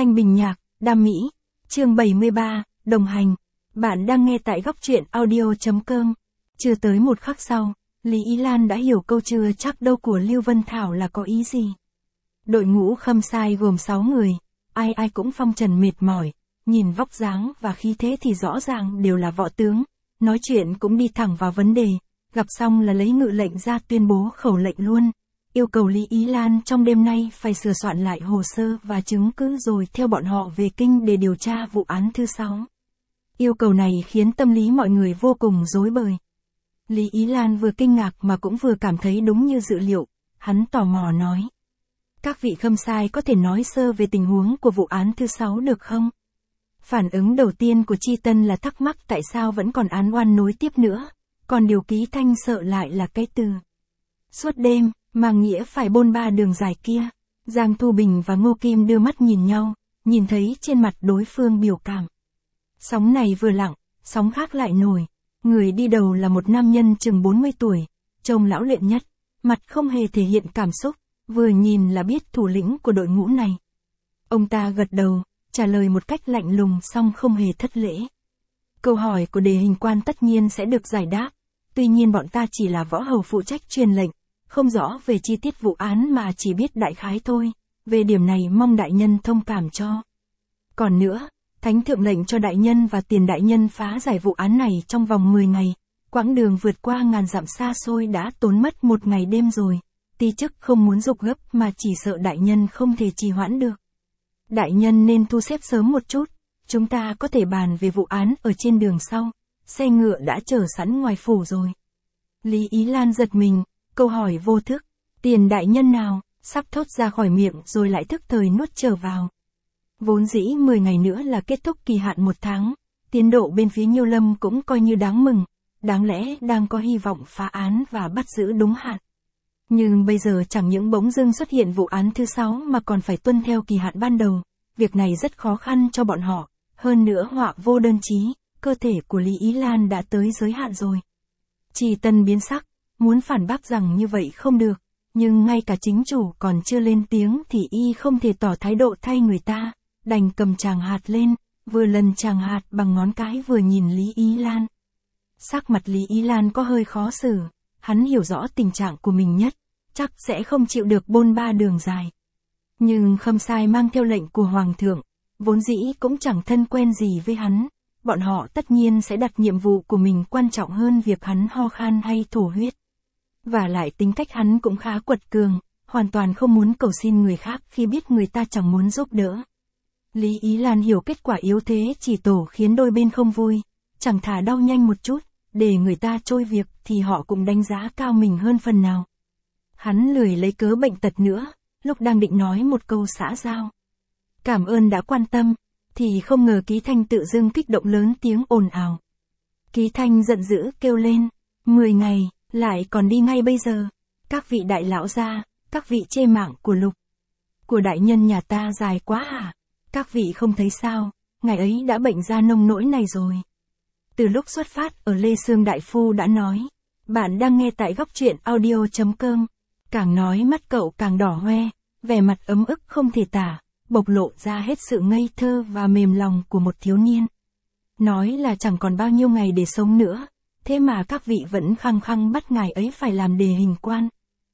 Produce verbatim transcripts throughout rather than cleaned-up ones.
Thanh Bình Nhạc, Đam Mỹ, chương bảy mươi ba, đồng hành. Bạn đang nghe tại góc truyện audio.com. Chưa tới một khắc sau, Lý Ý Lan đã hiểu câu chưa chắc đâu của Lưu Vân Thảo là có ý gì. Đội ngũ Khâm Sai gồm sáu người, ai ai cũng phong trần mệt mỏi, nhìn vóc dáng và khí thế thì rõ ràng đều là võ tướng, nói chuyện cũng đi thẳng vào vấn đề, gặp xong là lấy ngự lệnh ra tuyên bố khẩu lệnh luôn. Yêu cầu Lý Ý Lan trong đêm nay phải sửa soạn lại hồ sơ và chứng cứ rồi theo bọn họ về kinh để điều tra vụ án thứ sáu. Yêu cầu này khiến tâm lý mọi người vô cùng rối bời. Lý Ý Lan vừa kinh ngạc mà cũng vừa cảm thấy đúng như dự liệu, hắn tò mò nói. Các vị Khâm Sai có thể nói sơ về tình huống của vụ án thứ sáu được không? Phản ứng đầu tiên của Chi Tân là thắc mắc tại sao vẫn còn án oan nối tiếp nữa, còn điều Ký Thanh sợ lại là cái từ suốt đêm, mang nghĩa phải bôn ba đường dài kia. Giang Thu Bình và Ngô Kim đưa mắt nhìn nhau, nhìn thấy trên mặt đối phương biểu cảm. Sóng này vừa lặng, sóng khác lại nổi. Người đi đầu là một nam nhân chừng bốn mươi tuổi, trông lão luyện nhất, mặt không hề thể hiện cảm xúc, vừa nhìn là biết thủ lĩnh của đội ngũ này. Ông ta gật đầu, trả lời một cách lạnh lùng song không hề thất lễ. Câu hỏi của đề hình quan tất nhiên sẽ được giải đáp, tuy nhiên bọn ta chỉ là võ hầu phụ trách truyền lệnh, không rõ về chi tiết vụ án mà chỉ biết đại khái thôi, về điểm này mong đại nhân thông cảm cho. Còn nữa, Thánh thượng lệnh cho đại nhân và Tiền đại nhân phá giải vụ án này trong vòng mười ngày, quãng đường vượt qua ngàn dặm xa xôi đã tốn mất một ngày đêm rồi, ti chức không muốn dục gấp mà chỉ sợ đại nhân không thể trì hoãn được. Đại nhân nên thu xếp sớm một chút, chúng ta có thể bàn về vụ án ở trên đường sau, xe ngựa đã chờ sẵn ngoài phủ rồi. Lý Ý Lan giật mình, câu hỏi vô thức, Tiền đại nhân nào, sắp thốt ra khỏi miệng rồi lại thức thời nuốt trở vào. Vốn dĩ mười ngày nữa là kết thúc kỳ hạn một tháng, tiến độ bên phía Nhiêu Lâm cũng coi như đáng mừng, đáng lẽ đang có hy vọng phá án và bắt giữ đúng hạn. Nhưng bây giờ chẳng những bỗng dưng xuất hiện vụ án thứ sáu mà còn phải tuân theo kỳ hạn ban đầu, việc này rất khó khăn cho bọn họ, hơn nữa họa vô đơn chí, cơ thể của Lý Ý Lan đã tới giới hạn rồi. Chỉ Tân biến sắc, muốn phản bác rằng như vậy không được, nhưng ngay cả chính chủ còn chưa lên tiếng thì y không thể tỏ thái độ thay người ta. Đành cầm tràng hạt lên, vừa lần tràng hạt bằng ngón cái vừa nhìn Lý Ý Lan. Sắc mặt Lý Ý Lan có hơi khó xử, hắn hiểu rõ tình trạng của mình nhất, chắc sẽ không chịu được bôn ba đường dài. Nhưng Khâm Sai mang theo lệnh của Hoàng thượng, vốn dĩ cũng chẳng thân quen gì với hắn, bọn họ tất nhiên sẽ đặt nhiệm vụ của mình quan trọng hơn việc hắn ho khan hay thổ huyết. Và lại tính cách hắn cũng khá quật cường, hoàn toàn không muốn cầu xin người khác khi biết người ta chẳng muốn giúp đỡ. Lý Ý Lan hiểu kết quả yếu thế chỉ tổ khiến đôi bên không vui, chẳng thà đau nhanh một chút, để người ta trôi việc thì họ cũng đánh giá cao mình hơn phần nào. Hắn lười lấy cớ bệnh tật nữa, lúc đang định nói một câu xã giao. Cảm ơn đã quan tâm, thì không ngờ Ký Thanh tự dưng kích động lớn tiếng ồn ào. Ký Thanh giận dữ kêu lên, mười ngày, lại còn đi ngay bây giờ, các vị đại lão gia, các vị chê mạng của Lục. Của đại nhân nhà ta dài quá hả? Các vị không thấy sao, ngày ấy đã bệnh ra nông nỗi này rồi. Từ lúc xuất phát ở Lê Sương Đại Phu đã nói, bạn đang nghe tại góc truyện audio.com, càng nói mắt cậu càng đỏ hoe, vẻ mặt ấm ức không thể tả, bộc lộ ra hết sự ngây thơ và mềm lòng của một thiếu niên. Nói là chẳng còn bao nhiêu ngày để sống nữa, thế mà các vị vẫn khăng khăng bắt ngài ấy phải làm đề hình quan.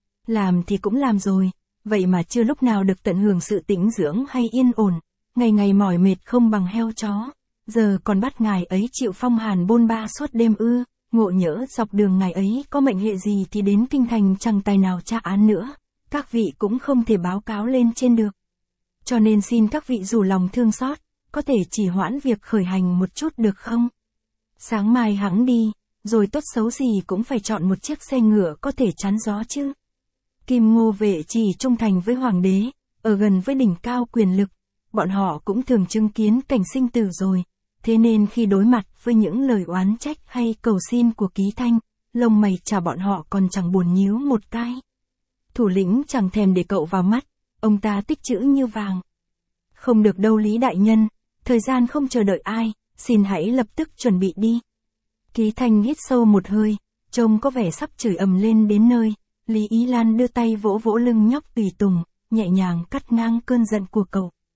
Làm thì cũng làm rồi, vậy mà chưa lúc nào được tận hưởng sự tĩnh dưỡng hay yên ổn. Ngày ngày mỏi mệt không bằng heo chó, giờ còn bắt ngài ấy chịu phong hàn bôn ba suốt đêm ư, ngộ nhỡ dọc đường ngài ấy có mệnh hệ gì thì đến kinh thành chẳng tài nào tra án nữa, các vị cũng không thể báo cáo lên trên được. Cho nên xin các vị rủ lòng thương xót, có thể chỉ hoãn việc khởi hành một chút được không? Sáng mai hẵng đi, rồi tốt xấu gì cũng phải chọn một chiếc xe ngựa có thể chắn gió chứ. Kim Ngô Vệ chỉ trung thành với hoàng đế, ở gần với đỉnh cao quyền lực. Bọn họ cũng thường chứng kiến cảnh sinh tử rồi, thế nên khi đối mặt với những lời oán trách hay cầu xin của Ký Thanh, lông mày chả bọn họ còn chẳng buồn nhíu một cái. Thủ lĩnh chẳng thèm để cậu vào mắt, ông ta tích chữ như vàng. Không được đâu Lý đại nhân, thời gian không chờ đợi ai, xin hãy lập tức chuẩn bị đi. Ký Thanh hít sâu một hơi, trông có vẻ sắp chửi ầm lên đến nơi, Lý Ý Lan đưa tay vỗ vỗ lưng nhóc tùy tùng, nhẹ nhàng cắt ngang cơn giận của cậu.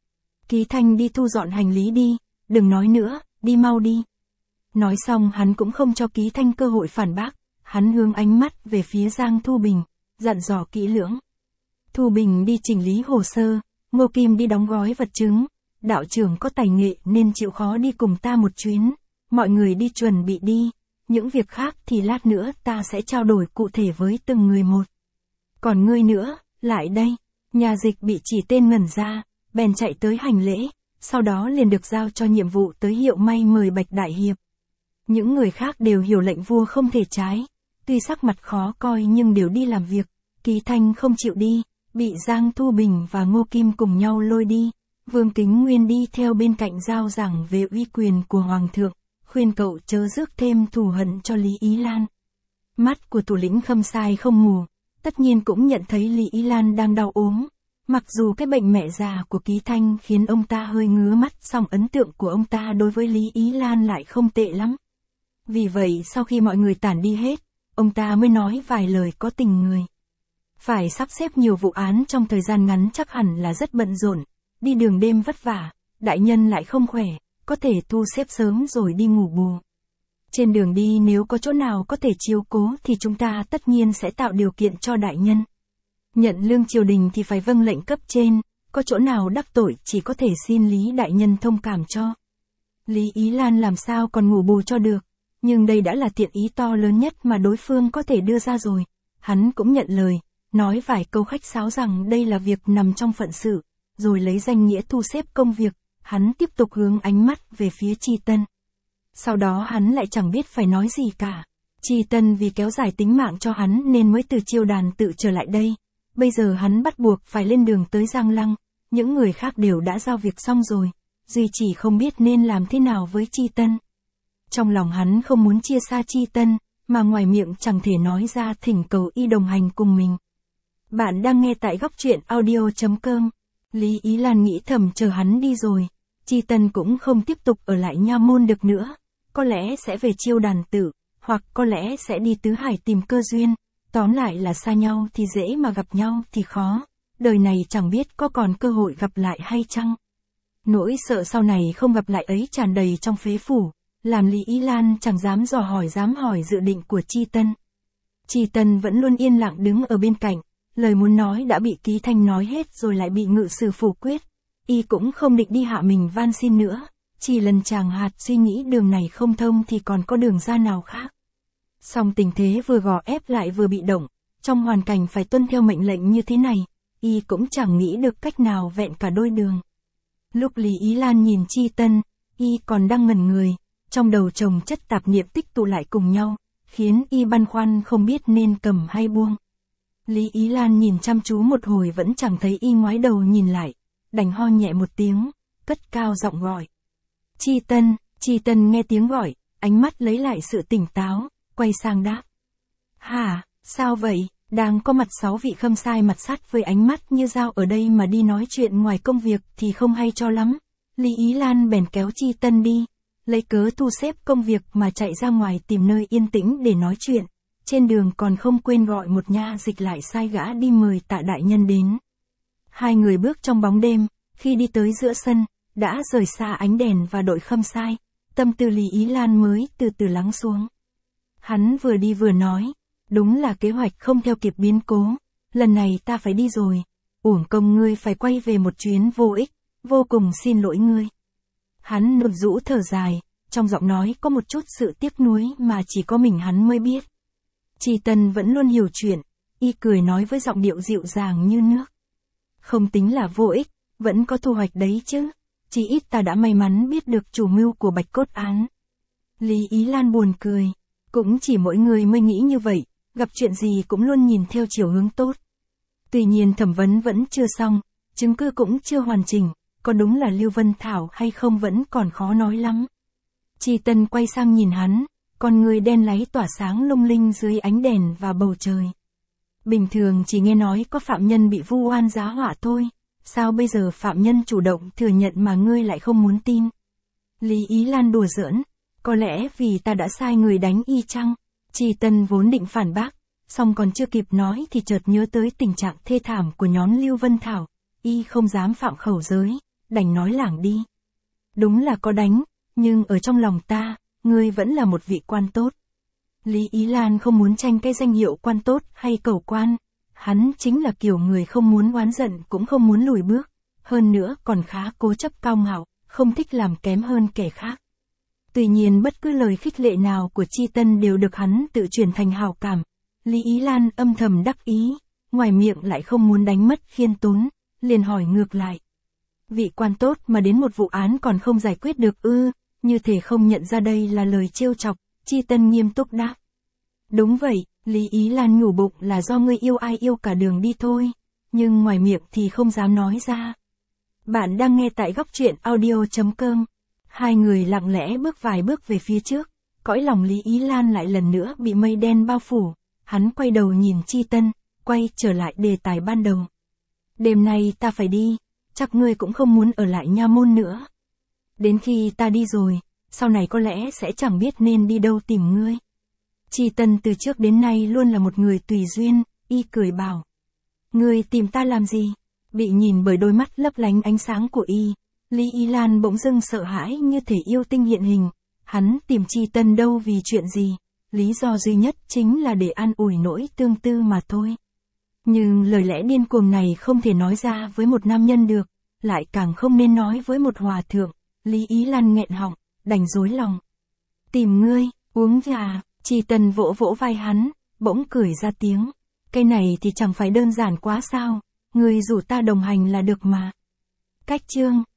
Ký Thanh đi thu dọn hành lý đi, đừng nói nữa, đi mau đi. Nói xong hắn cũng không cho Ký Thanh cơ hội phản bác, hắn hướng ánh mắt về phía Giang Thu Bình, dặn dò kỹ lưỡng. Thu Bình đi chỉnh lý hồ sơ, Ngô Kim đi đóng gói vật chứng, đạo trưởng có tài nghệ nên chịu khó đi cùng ta một chuyến, mọi người đi chuẩn bị đi, những việc khác thì lát nữa ta sẽ trao đổi cụ thể với từng người một. Còn ngươi nữa, lại đây, nhà dịch bị chỉ tên ngẩn ra, bèn chạy tới hành lễ, sau đó liền được giao cho nhiệm vụ tới hiệu may mời Bạch Đại Hiệp. Những người khác đều hiểu lệnh vua không thể trái, tuy sắc mặt khó coi nhưng đều đi làm việc, Ký Thanh không chịu đi, bị Giang Thu Bình và Ngô Kim cùng nhau lôi đi, Vương Kính Nguyên đi theo bên cạnh giao giảng về uy quyền của Hoàng thượng, khuyên cậu chớ rước thêm thù hận cho Lý Ý Lan. Mắt của thủ lĩnh Khâm Sai không mù, tất nhiên cũng nhận thấy Lý Ý Lan đang đau ốm. Mặc dù cái bệnh mẹ già của Ký Thanh khiến ông ta hơi ngứa mắt, song ấn tượng của ông ta đối với Lý Ý Lan lại không tệ lắm. Vì vậy sau khi mọi người tản đi hết, ông ta mới nói vài lời có tình người. Phải sắp xếp nhiều vụ án trong thời gian ngắn chắc hẳn là rất bận rộn, đi đường đêm vất vả, đại nhân lại không khỏe, có thể thu xếp sớm rồi đi ngủ bù. Trên đường đi nếu có chỗ nào có thể chiếu cố thì chúng ta tất nhiên sẽ tạo điều kiện cho đại nhân. Nhận lương triều đình thì phải vâng lệnh cấp trên, có chỗ nào đắc tội chỉ có thể xin Lý đại nhân thông cảm cho. Lý Ý Lan làm sao còn ngủ bù cho được, nhưng đây đã là thiện ý to lớn nhất mà đối phương có thể đưa ra rồi. Hắn cũng nhận lời, nói vài câu khách sáo rằng đây là việc nằm trong phận sự, rồi lấy danh nghĩa thu xếp công việc, hắn tiếp tục hướng ánh mắt về phía Tri Tân. Sau đó hắn lại chẳng biết phải nói gì cả. Tri Tân vì kéo dài tính mạng cho hắn nên mới từ Chiêu Đàn tự trở lại đây. Bây giờ hắn bắt buộc phải lên đường tới Giang Lăng, những người khác đều đã giao việc xong rồi, duy chỉ không biết nên làm thế nào với Tri Tân. Trong lòng hắn không muốn chia xa Tri Tân, mà ngoài miệng chẳng thể nói ra thỉnh cầu y đồng hành cùng mình. Bạn đang nghe tại góc truyện audio chấm com. Lý Ý Lan nghĩ thầm chờ hắn đi rồi, Tri Tân cũng không tiếp tục ở lại Nha Môn được nữa, có lẽ sẽ về Chiêu Đàn tự, hoặc có lẽ sẽ đi Tứ Hải tìm cơ duyên. Tóm lại là xa nhau thì dễ mà gặp nhau thì khó, đời này chẳng biết có còn cơ hội gặp lại hay chăng. Nỗi sợ sau này không gặp lại ấy tràn đầy trong phế phủ, làm Lý Ý Lan chẳng dám dò hỏi dám hỏi dự định của Tri Tân. Tri Tân vẫn luôn yên lặng đứng ở bên cạnh, lời muốn nói đã bị Ký Thanh nói hết rồi lại bị ngự sử phủ quyết, y cũng không định đi hạ mình van xin nữa, chỉ lần chàng hạt suy nghĩ đường này không thông thì còn có đường ra nào khác. Song tình thế vừa gò ép lại vừa bị động, trong hoàn cảnh phải tuân theo mệnh lệnh như thế này, y cũng chẳng nghĩ được cách nào vẹn cả đôi đường. Lúc Lý Ý Lan nhìn Tri Tân, y còn đang ngẩn người, trong đầu chồng chất tạp niệm tích tụ lại cùng nhau, khiến y băn khoăn không biết nên cầm hay buông. Lý Ý Lan nhìn chăm chú một hồi vẫn chẳng thấy y ngoái đầu nhìn lại, đành ho nhẹ một tiếng, cất cao giọng gọi. Tri Tân, Tri Tân nghe tiếng gọi, ánh mắt lấy lại sự tỉnh táo, quay sang đáp. Hả, sao vậy, đang có mặt sáu vị Khâm Sai mặt sắt với ánh mắt như dao ở đây mà đi nói chuyện ngoài công việc thì không hay cho lắm. Lý Ý Lan bèn kéo Tri Tân đi, lấy cớ thu xếp công việc mà chạy ra ngoài tìm nơi yên tĩnh để nói chuyện. Trên đường còn không quên gọi một nha dịch lại sai gã đi mời Tạ đại nhân đến. Hai người bước trong bóng đêm, khi đi tới giữa sân, đã rời xa ánh đèn và đội Khâm Sai, tâm tư Lý Ý Lan mới từ từ lắng xuống. Hắn vừa đi vừa nói, đúng là kế hoạch không theo kịp biến cố, lần này ta phải đi rồi, uổng công ngươi phải quay về một chuyến vô ích, vô cùng xin lỗi ngươi. Hắn nụt rũ thở dài, trong giọng nói có một chút sự tiếc nuối mà chỉ có mình hắn mới biết. Tri Tân vẫn luôn hiểu chuyện, y cười nói với giọng điệu dịu dàng như nước. Không tính là vô ích, vẫn có thu hoạch đấy chứ, chỉ ít ta đã may mắn biết được chủ mưu của Bạch Cốt án. Lý Ý Lan buồn cười, cũng chỉ mỗi người mới nghĩ như vậy, gặp chuyện gì cũng luôn nhìn theo chiều hướng tốt. Tuy nhiên thẩm vấn vẫn chưa xong, chứng cứ cũng chưa hoàn chỉnh, có đúng là Lưu Vân Thảo hay không vẫn còn khó nói lắm. Tri Tân quay sang nhìn hắn, con người đen láy tỏa sáng lung linh dưới ánh đèn và bầu trời. Bình thường chỉ nghe nói có phạm nhân bị vu oan giá họa thôi, sao bây giờ phạm nhân chủ động thừa nhận mà ngươi lại không muốn tin? Lý Ý Lan đùa giỡn, có lẽ vì ta đã sai người đánh y chăng? Tri Tân vốn định phản bác, song còn chưa kịp nói thì chợt nhớ tới tình trạng thê thảm của nhóm Lưu Vân Thảo, y không dám phạm khẩu giới, đành nói lảng đi. Đúng là có đánh, nhưng ở trong lòng ta, ngươi vẫn là một vị quan tốt. Lý Ý Lan không muốn tranh cái danh hiệu quan tốt hay cầu quan. Hắn chính là kiểu người không muốn oán giận cũng không muốn lùi bước. Hơn nữa còn khá cố chấp cao ngạo, không thích làm kém hơn kẻ khác. Tuy nhiên bất cứ lời khích lệ nào của Chi Tân đều được hắn tự chuyển thành hào cảm. Lý Ý Lan âm thầm đắc ý, ngoài miệng lại không muốn đánh mất khiêm tốn, liền hỏi ngược lại. Vị quan tốt mà đến một vụ án còn không giải quyết được ư, như thể không nhận ra đây là lời trêu chọc. Chi Tân nghiêm túc đáp. Đúng vậy, Lý Ý Lan nhủ bụng là do ngươi yêu ai yêu cả đường đi thôi, nhưng ngoài miệng thì không dám nói ra. Bạn đang nghe tại góc truyện audio chấm com. Hai người lặng lẽ bước vài bước về phía trước, cõi lòng Lý Ý Lan lại lần nữa bị mây đen bao phủ. Hắn quay đầu nhìn Chi Tân, quay trở lại đề tài ban đầu. Đêm nay ta phải đi, chắc ngươi cũng không muốn ở lại nha môn nữa. Đến khi ta đi rồi, sau này có lẽ sẽ chẳng biết nên đi đâu tìm ngươi. Chi Tân từ trước đến nay luôn là một người tùy duyên, y cười bảo. Ngươi tìm ta làm gì? Bị nhìn bởi đôi mắt lấp lánh ánh sáng của y, Lý Ý Lan bỗng dưng sợ hãi như thể yêu tinh hiện hình. Hắn tìm Chi Tân đâu vì chuyện gì? Lý do duy nhất chính là để an ủi nỗi tương tư mà thôi. Nhưng lời lẽ điên cuồng này không thể nói ra với một nam nhân được, lại càng không nên nói với một hòa thượng. Lý Ý Lan nghẹn họng, đành dối lòng. Tìm ngươi, uống trà. Chi Tân vỗ vỗ vai hắn, bỗng cười ra tiếng. Cái này thì chẳng phải đơn giản quá sao, ngươi rủ ta đồng hành là được mà. Cách chương